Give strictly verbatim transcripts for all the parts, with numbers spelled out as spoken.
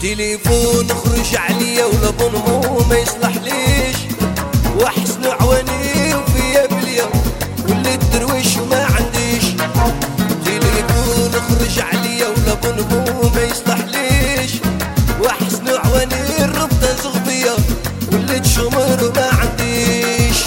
تليفون خرج عليا ولا بنمو ما يصلح ليش، واحسن عواني وفيا بليا وليت درويش وما عنديش. تليفون خرج عليا ولا بنمو ما يصلح ليش، واحسن عواني الربطة زغبية وليت شمر وما عنديش.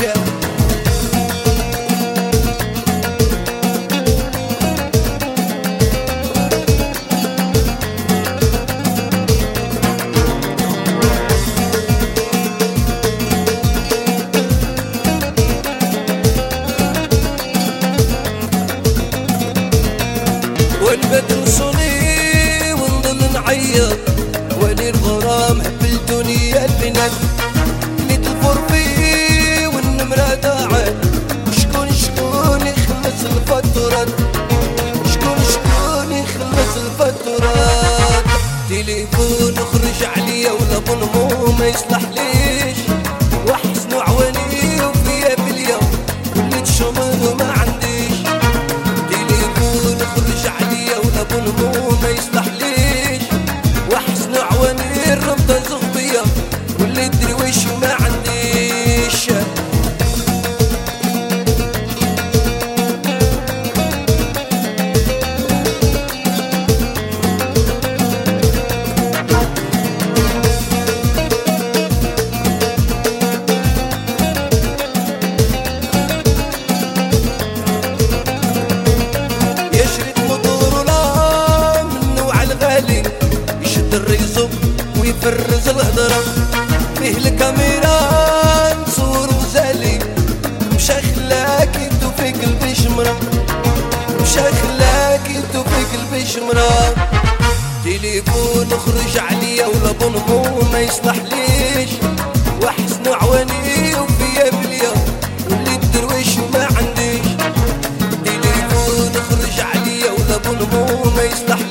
والبدر نصلي ونضل نعيط ولي الغرام حبلتوني يا البنات ميت الفرفي والنمرة داعت. شكون شكون يخلص الفاتورات، شكون شكون يخلص الفاتورات. تليفون خرج عليا ولا بنمو ما يصلح ليش، واحسن عواني وفيا بليا وليت شمر وما عنديش. تليفون خرج عليا ولا بنمو ما يصلح ليش، واحسن عواني الربطة زغبية وليت درويش وما عنديش. يشد الريزو ويفرز الهضرة، فيه الكاميرا نصور غزالي مشا خلاك انتو في قلبي شمرة، مشا خلاك انتو في قلبي شمرة. تليفون خرج عليا ولا بنمو ما يصلح ليش، واحسن عواني وفيا بليا وليت درويش وما عنديش. تليفون خرج عليا ولا بنمو ما يصلح